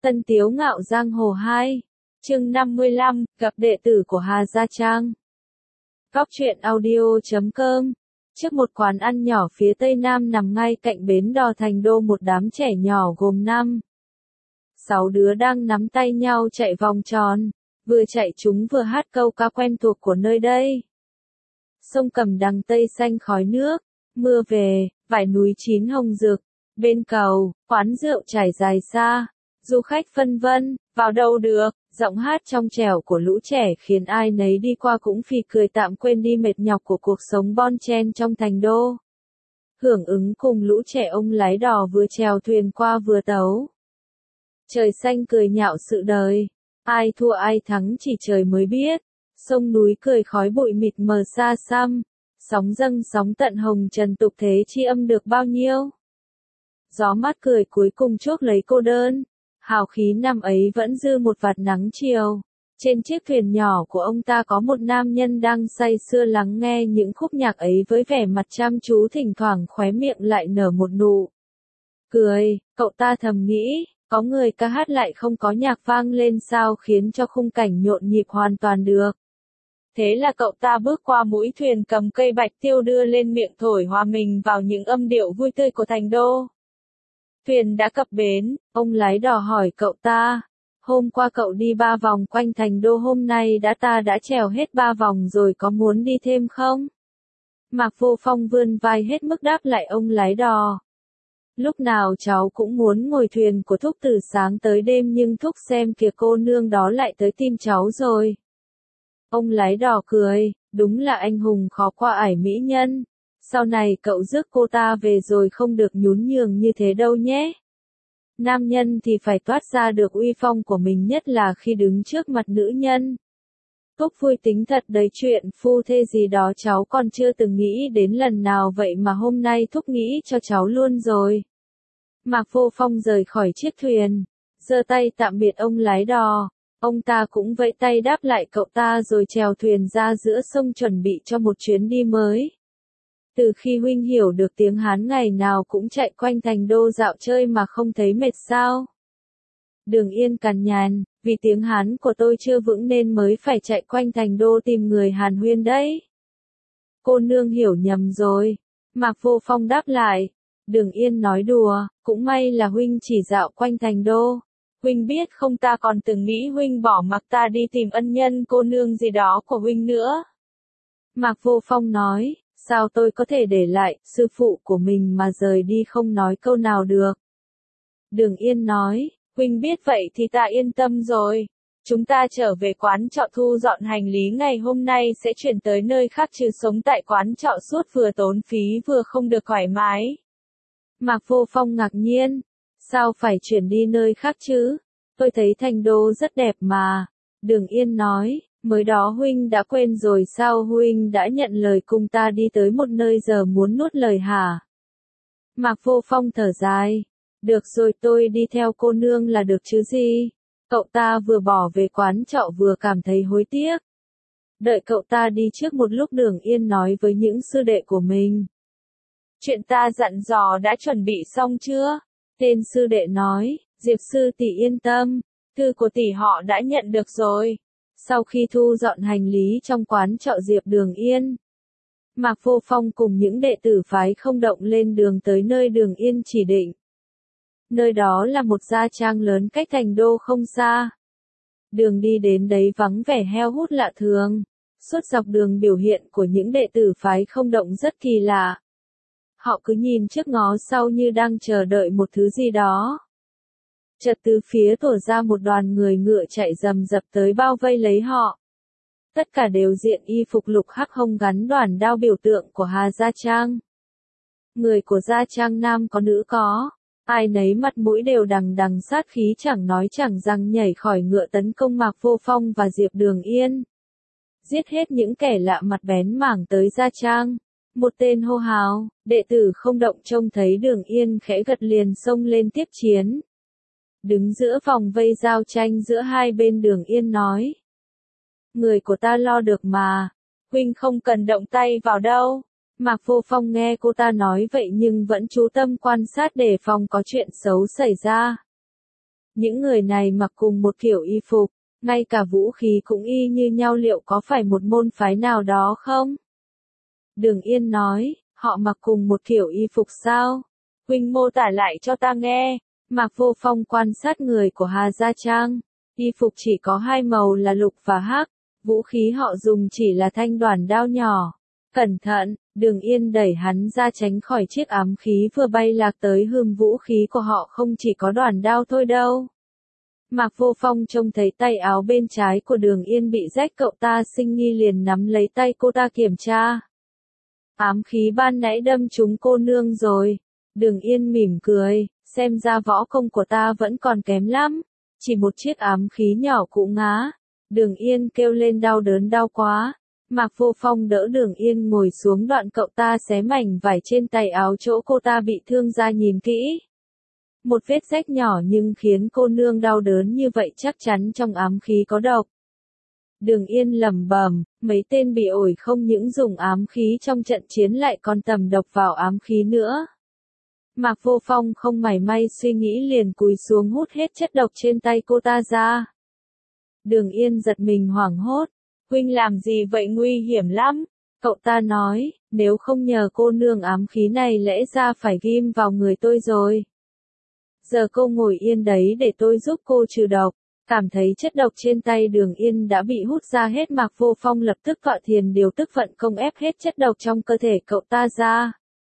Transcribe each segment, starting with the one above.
Tân Tiếu Ngạo Giang Hồ 2, chương 55, gặp đệ tử của Hà Gia Trang. Góc truyện audio.com. Trước một quán ăn nhỏ phía tây nam nằm ngay cạnh bến đò Thành Đô, một đám trẻ nhỏ gồm 5-6 đứa đang nắm tay nhau chạy vòng tròn, vừa chạy chúng vừa hát câu ca quen thuộc của nơi đây. Sông Cầm đằng Tây xanh khói nước, mưa về, vải núi chín hồng rực, bên cầu, quán rượu trải dài xa, du khách phân vân, vào đâu được, giọng hát trong trẻo của lũ trẻ khiến ai nấy đi qua cũng phì cười tạm quên đi mệt nhọc của cuộc sống bon chen trong Thành Đô. Hưởng ứng cùng lũ trẻ, ông lái đò vừa chèo thuyền qua vừa tấu. Trời xanh cười nhạo sự đời, ai thua ai thắng chỉ trời mới biết. Sông núi cười khói bụi mịt mờ xa xăm, sóng dâng sóng tận hồng trần tục thế chi âm được bao nhiêu. Gió mát cười cuối cùng chuốc lấy cô đơn, hào khí năm ấy vẫn dư một vạt nắng chiều. Trên chiếc thuyền nhỏ của ông ta có một nam nhân đang say sưa lắng nghe những khúc nhạc ấy với vẻ mặt chăm chú, thỉnh thoảng khóe miệng lại nở một nụ cười. Cậu ta thầm nghĩ, có người ca hát lại không có nhạc vang lên sao khiến cho khung cảnh nhộn nhịp hoàn toàn được. Thế là cậu ta bước qua mũi thuyền, cầm cây bạch tiêu đưa lên miệng thổi hòa mình vào những âm điệu vui tươi của Thành Đô. Thuyền đã cập bến, ông lái đò hỏi cậu ta, hôm qua cậu đi 3 vòng quanh Thành Đô, hôm nay ta đã trèo hết 3 vòng rồi, có muốn đi thêm không? Mạc Vô Phong vươn vai hết mức đáp lại ông lái đò. Lúc nào cháu cũng muốn ngồi thuyền của thúc từ sáng tới đêm, nhưng thúc xem kìa, cô nương đó lại tới tìm cháu rồi. Ông lái đò cười, đúng là anh hùng khó qua ải mỹ nhân. Sau này cậu rước cô ta về rồi không được nhún nhường như thế đâu nhé. Nam nhân thì phải toát ra được uy phong của mình, nhất là khi đứng trước mặt nữ nhân. Thúc vui tính thật đấy, chuyện phu thê gì đó cháu còn chưa từng nghĩ đến lần nào, vậy mà hôm nay thúc nghĩ cho cháu luôn rồi. Mạc Vô Phong rời khỏi chiếc thuyền, giơ tay tạm biệt ông lái đò. Ông ta cũng vẫy tay đáp lại cậu ta rồi chèo thuyền ra giữa sông chuẩn bị cho một chuyến đi mới. Từ khi huynh hiểu được tiếng Hán, ngày nào cũng chạy quanh Thành Đô dạo chơi mà không thấy mệt sao? Đường Yên cằn nhằn, vì tiếng Hán của tôi chưa vững nên mới phải chạy quanh Thành Đô tìm người hàn huyên đấy. Cô nương hiểu nhầm rồi. Mạc Vô Phong đáp lại. Đường Yên nói đùa, cũng may là huynh chỉ dạo quanh Thành Đô. Huynh biết không, ta còn từng nghĩ huynh bỏ mặc ta đi tìm ân nhân cô nương gì đó của huynh nữa. Mạc Vô Phong nói, sao tôi có thể để lại sư phụ của mình mà rời đi không nói câu nào được. Đường Yên nói, huynh biết vậy thì ta yên tâm rồi. Chúng ta trở về quán trọ thu dọn hành lý, ngày hôm nay sẽ chuyển tới nơi khác, chứ sống tại quán trọ suốt vừa tốn phí vừa không được thoải mái. Mạc Vô Phong ngạc nhiên. Sao phải chuyển đi nơi khác chứ? Tôi thấy Thành Đô rất đẹp mà. Đường Yên nói, mới đó huynh đã quên rồi sao? Huynh đã nhận lời cùng ta đi tới một nơi, giờ muốn nuốt lời hả? Mạc Vô Phong thở dài. Được rồi, tôi đi theo cô nương là được chứ gì? Cậu ta vừa bỏ về quán trọ vừa cảm thấy hối tiếc. Đợi cậu ta đi trước một lúc, Đường Yên nói với những sư đệ của mình. Chuyện ta dặn dò đã chuẩn bị xong chưa? Tên sư đệ nói, Diệp sư tỷ yên tâm, thư của tỷ họ đã nhận được rồi. Sau khi thu dọn hành lý trong quán trọ Diệp Đường Yên, Mạc Vô Phong cùng những đệ tử phái không động lên đường tới nơi Đường Yên chỉ định. Nơi đó là một gia trang lớn cách Thành Đô không xa. Đường đi đến đấy vắng vẻ heo hút lạ thường. Suốt dọc đường biểu hiện của những đệ tử phái không động rất kỳ lạ. Họ cứ nhìn trước ngó sau như đang chờ đợi một thứ gì đó. Chợt từ phía thổ ra một đoàn người ngựa chạy rầm rập tới bao vây lấy họ. Tất cả đều diện y phục lục hắc hông, gắn đoàn đao biểu tượng của Hà Gia Trang. Người của Gia Trang nam có nữ có, ai nấy mặt mũi đều đằng đằng sát khí, chẳng nói chẳng rằng nhảy khỏi ngựa tấn công Mạc Vô Phong và Diệp Đường Yên. Giết hết những kẻ lạ mặt bén mảng tới Gia Trang. Một tên hô hào, đệ tử không động trông thấy Đường Yên khẽ gật liền xông lên tiếp chiến. Đứng giữa vòng vây giao tranh giữa hai bên, Đường Yên nói. Người của ta lo được mà, huynh không cần động tay vào đâu. Mạc Vô Phong nghe cô ta nói vậy nhưng vẫn chú tâm quan sát đề phòng có chuyện xấu xảy ra. Những người này mặc cùng một kiểu y phục, ngay cả vũ khí cũng y như nhau, liệu có phải một môn phái nào đó không? Đường Yên nói, họ mặc cùng một kiểu y phục sao? Huynh mô tả lại cho ta nghe. Mạc Vô Phong quan sát người của Hà Gia Trang. Y phục chỉ có hai màu là lục và hắc. Vũ khí họ dùng chỉ là thanh đoản đao nhỏ. Cẩn thận, Đường Yên đẩy hắn ra tránh khỏi chiếc ám khí vừa bay lạc tới. Vũ khí của họ không chỉ có đoản đao thôi đâu. Mạc Vô Phong trông thấy tay áo bên trái của Đường Yên bị rách, cậu ta sinh nghi liền nắm lấy tay cô ta kiểm tra. Ám khí ban nãy đâm trúng cô nương rồi. Đường Yên mỉm cười, xem ra võ công của ta vẫn còn kém lắm. Chỉ một chiếc ám khí nhỏ cũ ngá. Đường Yên kêu lên đau quá. Mạc Vô Phong đỡ Đường Yên ngồi xuống, đoạn cậu ta xé mảnh vải trên tay áo chỗ cô ta bị thương ra nhìn kỹ. Một vết rách nhỏ nhưng khiến cô nương đau đớn như vậy chắc chắn trong ám khí có độc. Đường Yên lẩm bẩm, mấy tên bị ổi không những dùng ám khí trong trận chiến lại còn tầm độc vào ám khí nữa. Mạc Vô Phong không mảy may suy nghĩ liền cúi xuống hút hết chất độc trên tay cô ta ra. Đường Yên giật mình hoảng hốt, huynh làm gì vậy, nguy hiểm lắm. Cậu ta nói, nếu không nhờ cô nương ám khí này lẽ ra phải ghim vào người tôi rồi. Giờ cô ngồi yên đấy để tôi giúp cô trừ độc. Cảm thấy chất độc trên tay Đường Yên đã bị hút ra hết, Mạc Vô Phong lập tức gọi thiền điều tức vận công ép hết chất độc trong cơ thể cậu ta ra.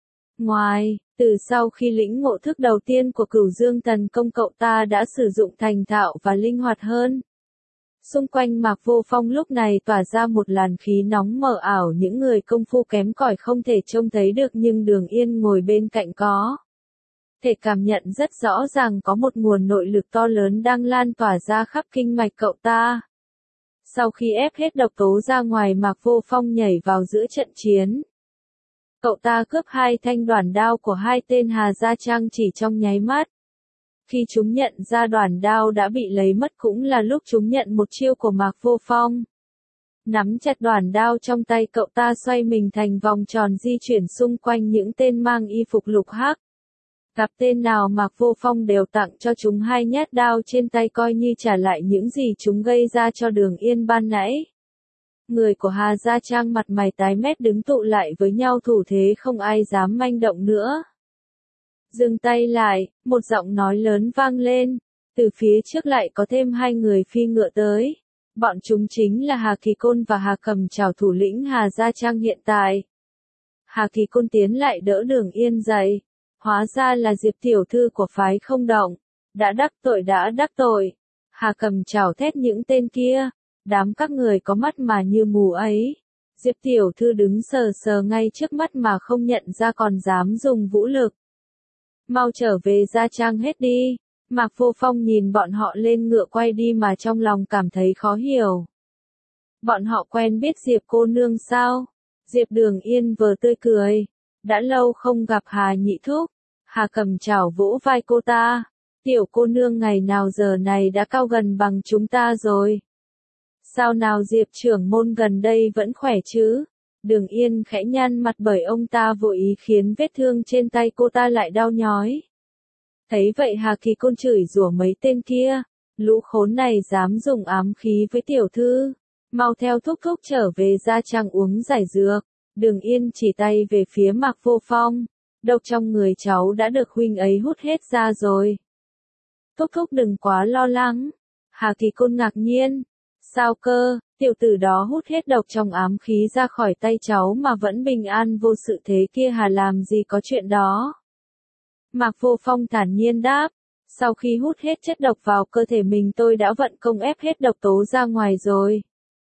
Ngoài, từ sau khi lĩnh ngộ thức đầu tiên của Cửu Dương Thần Công, cậu ta đã sử dụng thành thạo và linh hoạt hơn. Xung quanh Mạc Vô Phong lúc này tỏa ra một làn khí nóng mờ ảo, những người công phu kém cỏi không thể trông thấy được, nhưng Đường Yên ngồi bên cạnh có thể cảm nhận rất rõ ràng có một nguồn nội lực to lớn đang lan tỏa ra khắp kinh mạch cậu ta. Sau khi ép hết độc tố ra ngoài, Mạc Vô Phong nhảy vào giữa trận chiến. Cậu ta cướp hai thanh đoản đao của hai tên Hà Gia Trang chỉ trong nháy mắt. Khi chúng nhận ra đoản đao đã bị lấy mất cũng là lúc chúng nhận một chiêu của Mạc Vô Phong. Nắm chặt đoản đao trong tay, cậu ta xoay mình thành vòng tròn di chuyển xung quanh những tên mang y phục lục hắc. Gặp tên nào Mạc Vô Phong đều tặng cho chúng hai nhát đao trên tay, coi như trả lại những gì chúng gây ra cho Đường Yên ban nãy. Người của Hà Gia Trang mặt mày tái mét đứng tụ lại với nhau, thủ thế không ai dám manh động nữa. Dừng tay lại, một giọng nói lớn vang lên. Từ phía trước lại có thêm hai người phi ngựa tới. Bọn chúng chính là Hà Kỳ Côn và Hà Cầm Trảo, thủ lĩnh Hà Gia Trang hiện tại. Hà Kỳ Côn tiến lại đỡ Đường Yên dậy. Hóa ra là Diệp tiểu thư của phái Không Động. Đã đắc tội. Hà Cầm Trảo thét những tên kia. Đám các người có mắt mà như mù ấy. Diệp tiểu thư đứng sờ sờ ngay trước mắt mà không nhận ra còn dám dùng vũ lực. Mau trở về Gia Trang hết đi. Mạc Vô Phong nhìn bọn họ lên ngựa quay đi mà trong lòng cảm thấy khó hiểu. Bọn họ quen biết Diệp cô nương sao? Diệp Đường Yên vờ tươi cười. Đã lâu không gặp Hà nhị thúc. Hà Cầm Trảo vỗ vai cô ta. Tiểu cô nương ngày nào giờ này đã cao gần bằng chúng ta rồi. Sao nào Diệp trưởng môn gần đây vẫn khỏe chứ? Đường Yên khẽ nhăn mặt bởi ông ta vô ý khiến vết thương trên tay cô ta lại đau nhói. Thấy vậy Hà Kỳ Côn chửi rủa mấy tên kia. Lũ khốn này dám dùng ám khí với tiểu thư. Mau theo thúc thúc trở về Gia Trang uống giải dược. Đường Yên chỉ tay về phía Mạc Vô Phong. Độc trong người cháu đã được huynh ấy hút hết ra rồi. Thúc thúc đừng quá lo lắng. Hà Kỳ Côn ngạc nhiên. Sao cơ, tiểu tử đó hút hết độc trong ám khí ra khỏi tay cháu mà vẫn bình an vô sự thế kia hả, làm gì có chuyện đó. Mạc Vô Phong thản nhiên đáp. Sau khi hút hết chất độc vào cơ thể mình, tôi đã vận công ép hết độc tố ra ngoài rồi.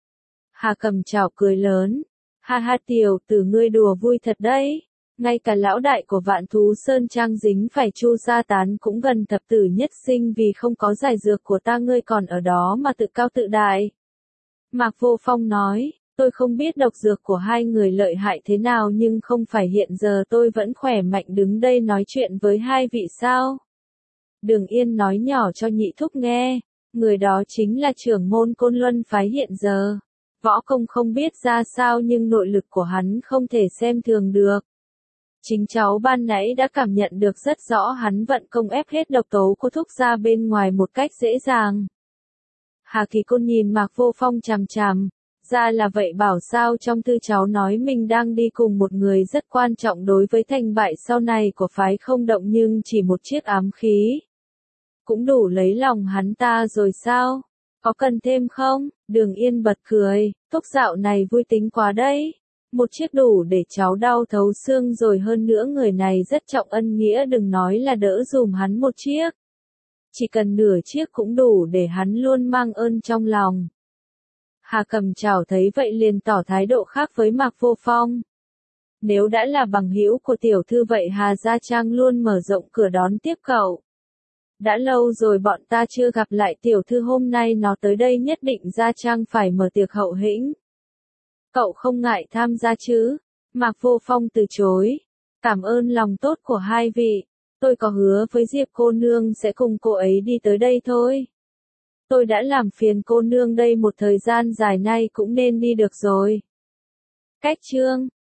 Hà Cầm Trảo cười lớn. Ha ha, tiểu tử ngươi đùa vui thật đấy. Ngay cả lão đại của Vạn Thú Sơn Trang dính phải chu sa tán cũng gần thập tử nhất sinh vì không có giải dược của ta, ngươi còn ở đó mà tự cao tự đại. Mạc Vô Phong nói, tôi không biết độc dược của hai người lợi hại thế nào, nhưng không phải hiện giờ tôi vẫn khỏe mạnh đứng đây nói chuyện với hai vị sao? Đường Yên nói nhỏ cho nhị thúc nghe, người đó chính là trưởng môn Côn Luân phái hiện giờ. Võ công không biết ra sao nhưng nội lực của hắn không thể xem thường được. Chính cháu ban nãy đã cảm nhận được rất rõ hắn vận công ép hết độc tố của Thúc ra bên ngoài một cách dễ dàng. Hà Kỳ Côn nhìn Mạc Vô Phong chằm chằm, ra là vậy bảo sao trong thư cháu nói mình đang đi cùng một người rất quan trọng đối với thành bại sau này của phái Không Động nhưng chỉ một chiếc ám khí cũng đủ lấy lòng hắn ta rồi sao? Có cần thêm không? Đường Yên bật cười, Thúc dạo này vui tính quá đấy. Một chiếc đủ để cháu đau thấu xương rồi, hơn nữa người này rất trọng ân nghĩa, đừng nói là đỡ dùm hắn một chiếc. Chỉ cần nửa chiếc cũng đủ để hắn luôn mang ơn trong lòng. Hà Cầm Trảo thấy vậy liền tỏ thái độ khác với Mạc Vô Phong. Nếu đã là bằng hữu của tiểu thư vậy Hà Gia Trang luôn mở rộng cửa đón tiếp cậu. Đã lâu rồi bọn ta chưa gặp lại tiểu thư, hôm nay nó tới đây nhất định Gia Trang phải mở tiệc hậu hĩnh. Cậu không ngại tham gia chứ? Mạc Vô Phong từ chối. Cảm ơn lòng tốt của hai vị. Tôi có hứa với Diệp cô nương sẽ cùng cô ấy đi tới đây thôi. Tôi đã làm phiền cô nương đây một thời gian dài nay cũng nên đi được rồi. Cách chương